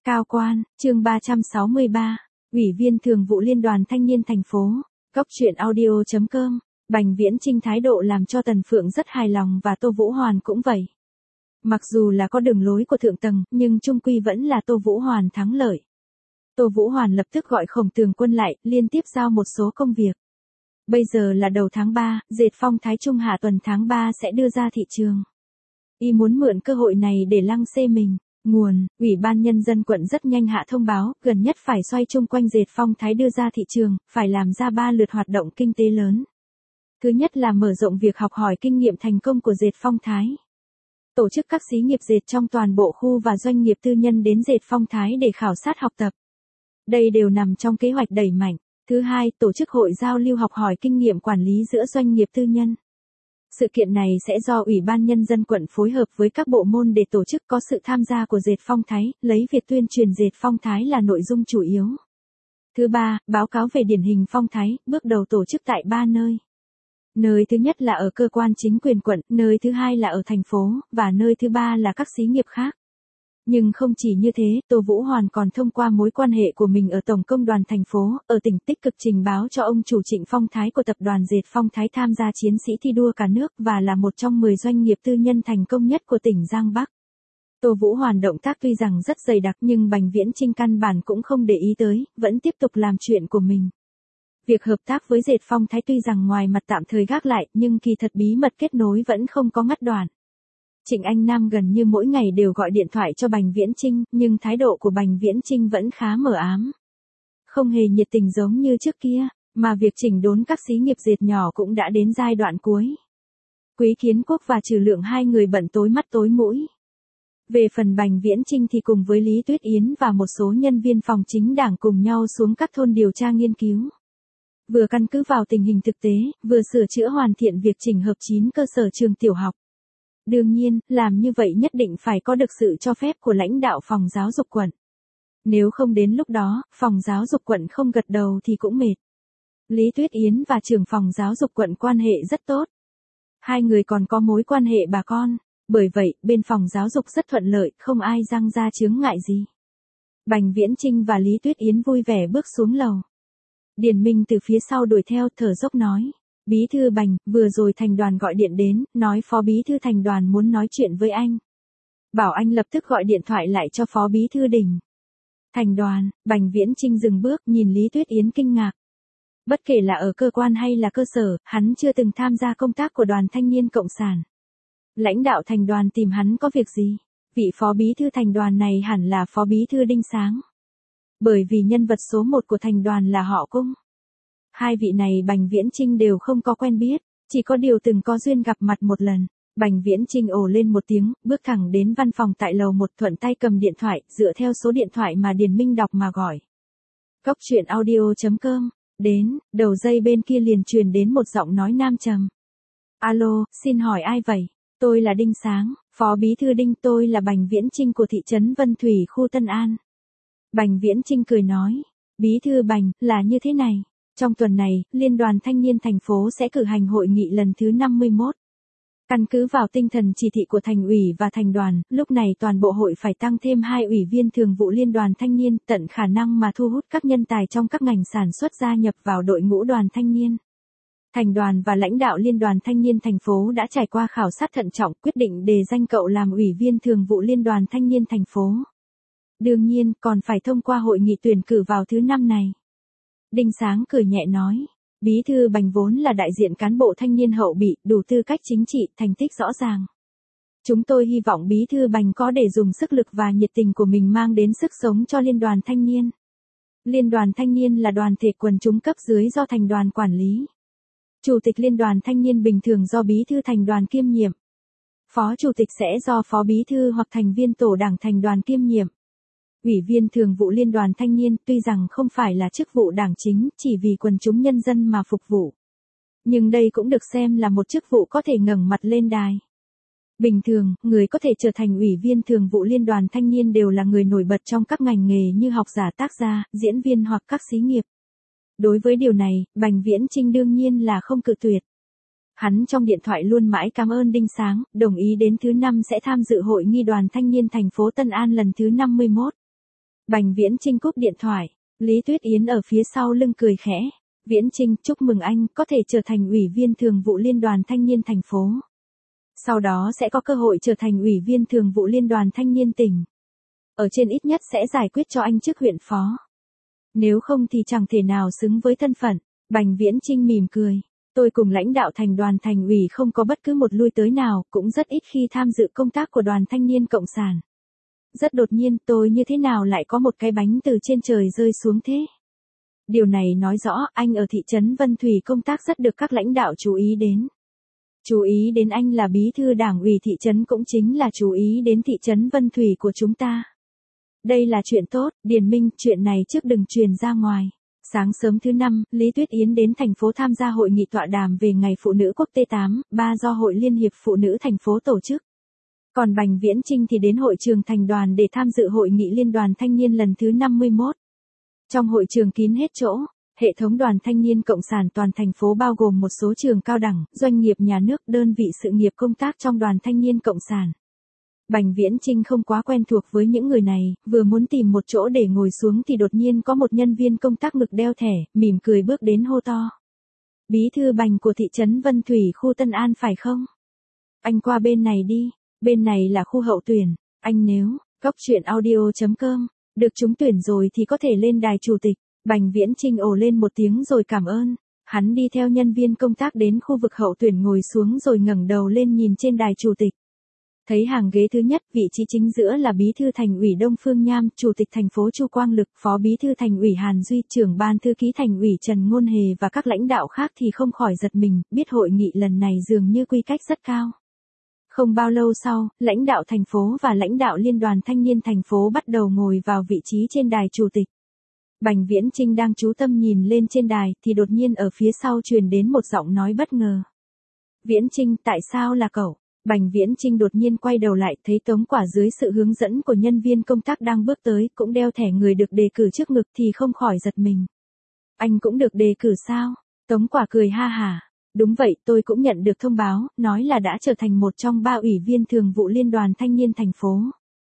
Cao quan, chương 363, Ủy viên Thường vụ Liên đoàn Thanh niên thành phố, Cốc truyện audio.com, Bành Viễn Chinh thái độ làm cho Tần Phượng rất hài lòng và Tô Vũ Hoàn cũng vậy. Mặc dù là có đường lối của thượng tầng, nhưng chung quy vẫn là Tô Vũ Hoàn thắng lợi. Tô Vũ Hoàn lập tức gọi Khổng Tường Quân lại, liên tiếp giao một số công việc. Bây giờ là đầu tháng 3, dệt phong Thái Trung hạ tuần tháng 3 sẽ đưa ra thị trường. Y muốn mượn cơ hội này để lăng xê mình. Nguồn, Ủy ban Nhân dân quận rất nhanh hạ thông báo, gần nhất phải xoay chung quanh dệt phong Thái đưa ra thị trường, phải làm ra 3 lượt hoạt động kinh tế lớn. Thứ nhất là mở rộng việc học hỏi kinh nghiệm thành công của dệt phong Thái. Tổ chức các xí nghiệp dệt trong toàn bộ khu và doanh nghiệp tư nhân đến dệt phong Thái để khảo sát học tập. Đây đều nằm trong kế hoạch đẩy mạnh. Thứ hai, tổ chức hội giao lưu học hỏi kinh nghiệm quản lý giữa doanh nghiệp tư nhân. Sự kiện này sẽ do Ủy ban Nhân dân quận phối hợp với các bộ môn để tổ chức, có sự tham gia của dệt phong Thái, lấy việc tuyên truyền dệt phong Thái là nội dung chủ yếu. Thứ ba, báo cáo về điển hình phong Thái, bước đầu tổ chức tại 3 nơi. Nơi thứ nhất là ở cơ quan chính quyền quận, nơi thứ hai là ở thành phố, và nơi thứ ba là các xí nghiệp khác. Nhưng không chỉ như thế, Tô Vũ Hoàn còn thông qua mối quan hệ của mình ở Tổng công đoàn thành phố, ở tỉnh tích cực trình báo cho ông chủ Trịnh Phong Thái của tập đoàn dệt phong Thái tham gia chiến sĩ thi đua cả nước và là một trong 10 doanh nghiệp tư nhân thành công nhất của tỉnh Giang Bắc. Tô Vũ Hoàn động tác tuy rằng rất dày đặc nhưng Bành Viễn Chinh căn bản cũng không để ý tới, vẫn tiếp tục làm chuyện của mình. Việc hợp tác với dệt phong Thái tuy rằng ngoài mặt tạm thời gác lại, nhưng kỳ thật bí mật kết nối vẫn không có ngắt đoạn. Trịnh Anh Nam gần như mỗi ngày đều gọi điện thoại cho Bành Viễn Chinh, nhưng thái độ của Bành Viễn Chinh vẫn khá mờ ám. Không hề nhiệt tình giống như trước kia, mà việc chỉnh đốn các xí nghiệp dệt nhỏ cũng đã đến giai đoạn cuối. Quý Kiến Quốc và Trừ Lượng hai người bận tối mắt tối mũi. Về phần Bành Viễn Chinh thì cùng với Lý Tuyết Yến và một số nhân viên phòng chính đảng cùng nhau xuống các thôn điều tra nghiên cứu. Vừa căn cứ vào tình hình thực tế, vừa sửa chữa hoàn thiện việc chỉnh hợp 9 cơ sở trường tiểu học. Đương nhiên, làm như vậy nhất định phải có được sự cho phép của lãnh đạo phòng giáo dục quận. Nếu không đến lúc đó, phòng giáo dục quận không gật đầu thì cũng mệt. Lý Tuyết Yến và trưởng phòng giáo dục quận quan hệ rất tốt. Hai người còn có mối quan hệ bà con, bởi vậy, bên phòng giáo dục rất thuận lợi, không ai răng ra chướng ngại gì. Bành Viễn Chinh và Lý Tuyết Yến vui vẻ bước xuống lầu. Điền Minh từ phía sau đuổi theo thở dốc nói. Bí thư Bành, vừa rồi thành đoàn gọi điện đến, nói phó bí thư thành đoàn muốn nói chuyện với anh. Bảo anh lập tức gọi điện thoại lại cho phó bí thư Đình. Thành đoàn, Bành Viễn Chinh dừng bước nhìn Lý Tuyết Yến kinh ngạc. Bất kể là ở cơ quan hay là cơ sở, hắn chưa từng tham gia công tác của đoàn thanh niên cộng sản. Lãnh đạo thành đoàn tìm hắn có việc gì? Vị phó bí thư thành đoàn này hẳn là phó bí thư Đinh Sáng. Bởi vì nhân vật số 1 của thành đoàn là họ Cung. Hai vị này Bành Viễn Chinh đều không có quen biết, chỉ có điều từng có duyên gặp mặt một lần. Bành Viễn Chinh ồ lên một tiếng, bước thẳng đến văn phòng tại lầu 1, thuận tay cầm điện thoại, dựa theo số điện thoại mà Điền Minh đọc mà gọi. Cốc truyện audio.com, đến, đầu dây bên kia liền truyền đến một giọng nói nam trầm. Alo, xin hỏi ai vậy? Tôi là Đinh Sáng, phó bí thư Đinh, tôi là Bành Viễn Chinh của thị trấn Vân Thủy khu Tân An. Bành Viễn Chinh cười nói, bí thư Bành, là như thế này. Trong tuần này, Liên đoàn Thanh niên thành phố sẽ cử hành hội nghị lần thứ 51. Căn cứ vào tinh thần chỉ thị của thành ủy và thành đoàn, lúc này toàn bộ hội phải tăng thêm 2 ủy viên thường vụ Liên đoàn Thanh niên, tận khả năng mà thu hút các nhân tài trong các ngành sản xuất gia nhập vào đội ngũ đoàn thanh niên. Thành đoàn và lãnh đạo Liên đoàn Thanh niên thành phố đã trải qua khảo sát thận trọng, quyết định đề danh cậu làm ủy viên thường vụ Liên đoàn Thanh niên thành phố. Đương nhiên, còn phải thông qua hội nghị tuyển cử vào thứ 5 này. Đinh Sáng cười nhẹ nói, bí thư Bành vốn là đại diện cán bộ thanh niên hậu bị, đủ tư cách chính trị, thành tích rõ ràng. Chúng tôi hy vọng bí thư Bành có để dùng sức lực và nhiệt tình của mình mang đến sức sống cho Liên đoàn Thanh niên. Liên đoàn Thanh niên là đoàn thể quần chúng cấp dưới do thành đoàn quản lý. Chủ tịch Liên đoàn Thanh niên bình thường do bí thư thành đoàn kiêm nhiệm. Phó chủ tịch sẽ do phó bí thư hoặc thành viên tổ đảng thành đoàn kiêm nhiệm. Ủy viên thường vụ Liên đoàn Thanh niên tuy rằng không phải là chức vụ đảng chính, chỉ vì quần chúng nhân dân mà phục vụ. Nhưng đây cũng được xem là một chức vụ có thể ngẩng mặt lên đài. Bình thường, người có thể trở thành ủy viên thường vụ Liên đoàn Thanh niên đều là người nổi bật trong các ngành nghề như học giả, tác gia, diễn viên hoặc các xí nghiệp. Đối với điều này, Bành Viễn Chinh đương nhiên là không cự tuyệt. Hắn trong điện thoại luôn mãi cảm ơn Đinh Sáng, đồng ý đến thứ 5 sẽ tham dự hội nghị đoàn thanh niên thành phố Tân An lần thứ 51. Bành Viễn Chinh cúp điện thoại. Lý Tuyết Yến ở phía sau lưng cười khẽ. Viễn Chinh, chúc mừng anh có thể trở thành ủy viên thường vụ Liên đoàn Thanh niên thành phố. Sau đó sẽ có cơ hội trở thành ủy viên thường vụ Liên đoàn Thanh niên tỉnh. Ở trên ít nhất sẽ giải quyết cho anh chức huyện phó. Nếu không thì chẳng thể nào xứng với thân phận. Bành Viễn Chinh mỉm cười. Tôi cùng lãnh đạo thành đoàn thành ủy không có bất cứ một lui tới nào, cũng rất ít khi tham dự công tác của đoàn thanh niên cộng sản. Rất đột nhiên tôi như thế nào lại có một cái bánh từ trên trời rơi xuống thế? Điều này nói rõ anh ở thị trấn Vân Thủy công tác rất được các lãnh đạo chú ý đến. Chú ý đến anh là bí thư đảng ủy thị trấn cũng chính là chú ý đến thị trấn Vân Thủy của chúng ta. Đây là chuyện tốt, Điền Minh, chuyện này trước đừng truyền ra ngoài. Sáng sớm thứ năm, Lý Tuyết Yến đến thành phố tham gia hội nghị tọa đàm về Ngày Phụ nữ Quốc tế 8/3 do Hội Liên hiệp Phụ nữ thành phố tổ chức. Còn Bành Viễn Chinh thì đến hội trường thành đoàn để tham dự hội nghị Liên đoàn Thanh niên lần thứ 51. Trong hội trường kín hết chỗ, hệ thống đoàn thanh niên cộng sản toàn thành phố bao gồm một số trường cao đẳng, doanh nghiệp nhà nước, đơn vị sự nghiệp công tác trong đoàn thanh niên cộng sản. Bành Viễn Chinh không quá quen thuộc với những người này, vừa muốn tìm một chỗ để ngồi xuống thì đột nhiên có một nhân viên công tác ngực đeo thẻ, mỉm cười bước đến hô to. Bí thư Bành của thị trấn Vân Thủy khu Tân An phải không? Anh qua bên này đi, bên này là khu hậu tuyển, anh nếu, coctruyện.audio.com, được trúng tuyển rồi thì có thể lên đài chủ tịch. Bành Viễn Chinh ồ lên một tiếng rồi cảm ơn. Hắn đi theo nhân viên công tác đến khu vực hậu tuyển ngồi xuống rồi ngẩng đầu lên nhìn trên đài chủ tịch. Thấy hàng ghế thứ nhất, vị trí chính giữa là bí thư thành ủy Đông Phương Nham, chủ tịch thành phố Chu Quang Lực, phó bí thư thành ủy Hàn Duy, trưởng ban thư ký thành ủy Trần Ngôn Hề và các lãnh đạo khác thì không khỏi giật mình, biết hội nghị lần này dường như quy cách rất cao. Không bao lâu sau, lãnh đạo thành phố và lãnh đạo Liên đoàn Thanh niên thành phố bắt đầu ngồi vào vị trí trên đài chủ tịch. Bành Viễn Chinh đang chú tâm nhìn lên trên đài thì đột nhiên ở phía sau truyền đến một giọng nói bất ngờ. Viễn Chinh, tại sao là cậu? Bành Viễn Chinh đột nhiên quay đầu lại thấy Tống Quả dưới sự hướng dẫn của nhân viên công tác đang bước tới, cũng đeo thẻ người được đề cử trước ngực thì không khỏi giật mình. Anh cũng được đề cử sao? Tống Quả cười ha hả. Đúng vậy, tôi cũng nhận được thông báo, nói là đã trở thành một trong 3 ủy viên thường vụ Liên đoàn Thanh niên thành phố.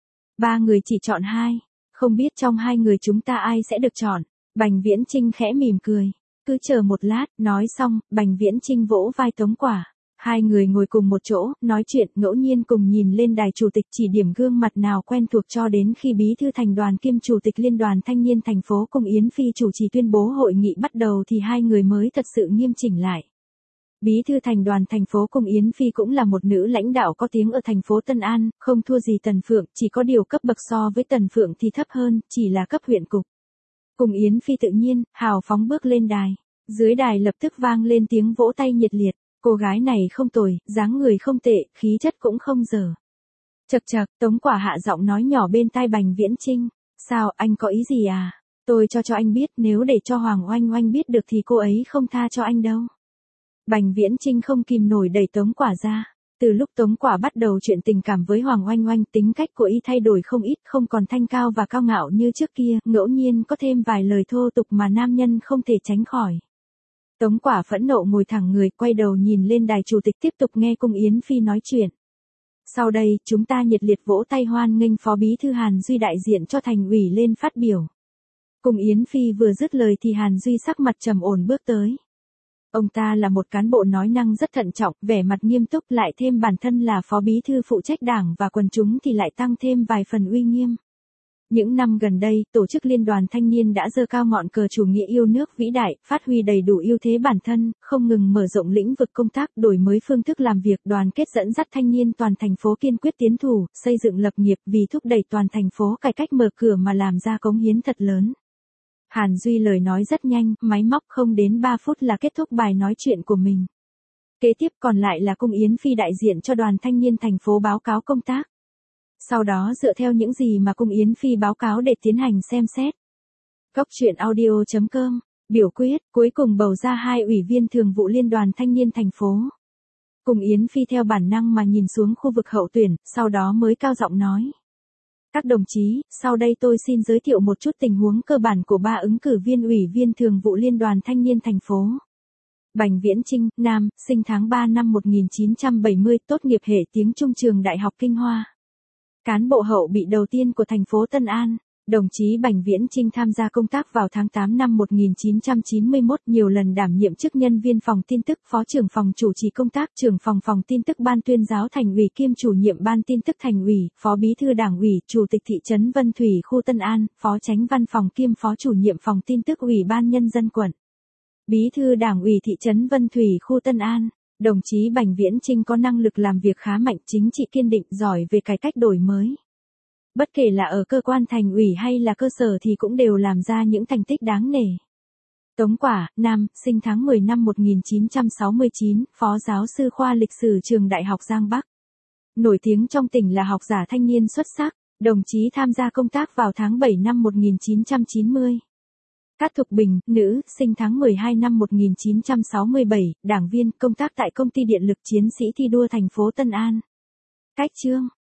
3 người chỉ chọn 2. Không biết trong 2 người chúng ta ai sẽ được chọn. Bành Viễn Chinh khẽ mỉm cười. Cứ chờ một lát, nói xong, Bành Viễn Chinh vỗ vai Tống Quả. 2 người ngồi cùng một chỗ, nói chuyện, ngẫu nhiên cùng nhìn lên đài chủ tịch chỉ điểm gương mặt nào quen thuộc cho đến khi bí thư thành đoàn kiêm chủ tịch Liên đoàn Thanh niên thành phố cùng Yến Phi chủ trì tuyên bố hội nghị bắt đầu thì 2 người mới thật sự nghiêm chỉnh lại. Bí thư thành đoàn thành phố cùng Yến Phi cũng là một nữ lãnh đạo có tiếng ở thành phố Tân An, không thua gì Tần Phượng, chỉ có điều cấp bậc so với Tần Phượng thì thấp hơn, chỉ là cấp huyện cục. Cùng Yến Phi tự nhiên, hào phóng bước lên đài. Dưới đài lập tức vang lên tiếng vỗ tay nhiệt liệt. Cô gái này không tồi, dáng người không tệ, khí chất cũng không dở. Chậc chậc, Tống Quả hạ giọng nói nhỏ bên tai Bành Viễn Chinh. Sao, anh có ý gì à? Tôi cho anh biết, nếu để cho Hoàng Oanh Oanh biết được thì cô ấy không tha cho anh đâu. Bành Viễn Chinh không kìm nổi đẩy Tống Quả ra. Từ lúc Tống Quả bắt đầu chuyện tình cảm với Hoàng Oanh Oanh, tính cách của y thay đổi không ít, không còn thanh cao và cao ngạo như trước kia, ngẫu nhiên có thêm vài lời thô tục mà nam nhân không thể tránh khỏi. Tống Quả phẫn nộ ngồi thẳng người, quay đầu nhìn lên đài chủ tịch tiếp tục nghe cung Yến Phi nói chuyện. Sau đây, chúng ta nhiệt liệt vỗ tay hoan nghênh phó bí thư Hàn Duy đại diện cho thành ủy lên phát biểu. Cung Yến Phi vừa dứt lời thì Hàn Duy sắc mặt trầm ổn bước tới. Ông ta là một cán bộ nói năng rất thận trọng, vẻ mặt nghiêm túc, lại thêm bản thân là phó bí thư phụ trách đảng và quần chúng thì lại tăng thêm vài phần uy nghiêm. Những năm gần đây, tổ chức Liên đoàn Thanh niên đã giơ cao ngọn cờ chủ nghĩa yêu nước vĩ đại, phát huy đầy đủ ưu thế bản thân, không ngừng mở rộng lĩnh vực công tác, đổi mới phương thức làm việc, đoàn kết dẫn dắt thanh niên toàn thành phố kiên quyết tiến thủ, xây dựng lập nghiệp vì thúc đẩy toàn thành phố cải cách mở cửa mà làm ra cống hiến thật lớn. Hàn Duy lời nói rất nhanh, máy móc không đến 3 phút là kết thúc bài nói chuyện của mình. Kế tiếp còn lại là cung Yến Phi đại diện cho đoàn thanh niên thành phố báo cáo công tác. Sau đó dựa theo những gì mà cung Yến Phi báo cáo để tiến hành xem xét. Coctruyện.audio.com, biểu quyết, cuối cùng bầu ra 2 ủy viên thường vụ Liên đoàn Thanh niên thành phố. Cung Yến Phi theo bản năng mà nhìn xuống khu vực hậu tuyển, sau đó mới cao giọng nói. Các đồng chí, sau đây tôi xin giới thiệu một chút tình huống cơ bản của 3 ứng cử viên ủy viên thường vụ Liên đoàn Thanh niên thành phố. Bành Viễn Chinh, nam, sinh tháng 3 năm 1970, tốt nghiệp hệ tiếng Trung trường Đại học Kinh Hoa. Cán bộ hậu bị đầu tiên của thành phố Tân An. Đồng chí Bành Viễn Chinh tham gia công tác vào tháng 8 năm 1991, nhiều lần đảm nhiệm chức nhân viên phòng tin tức, phó trưởng phòng chủ trì công tác, trưởng phòng phòng tin tức Ban Tuyên giáo Thành ủy kiêm chủ nhiệm Ban tin tức Thành ủy, phó bí thư Đảng ủy, chủ tịch thị trấn Vân Thủy khu Tân An, phó chánh văn phòng kiêm phó chủ nhiệm phòng tin tức Ủy ban Nhân dân quận. Bí thư Đảng ủy thị trấn Vân Thủy khu Tân An. Đồng chí Bành Viễn Chinh có năng lực làm việc khá mạnh, chính trị kiên định, giỏi về cải cách đổi mới. Bất kể là ở cơ quan thành ủy hay là cơ sở thì cũng đều làm ra những thành tích đáng nể. Tống Quả, nam, sinh tháng 10 năm 1969, phó giáo sư khoa lịch sử trường Đại học Giang Bắc. Nổi tiếng trong tỉnh là học giả thanh niên xuất sắc, đồng chí tham gia công tác vào tháng 7 năm 1990. Cát Thục Bình, nữ, sinh tháng 12 năm 1967, đảng viên, công tác tại Công ty Điện lực Chiến sĩ thi đua thành phố Tân An. Cách chương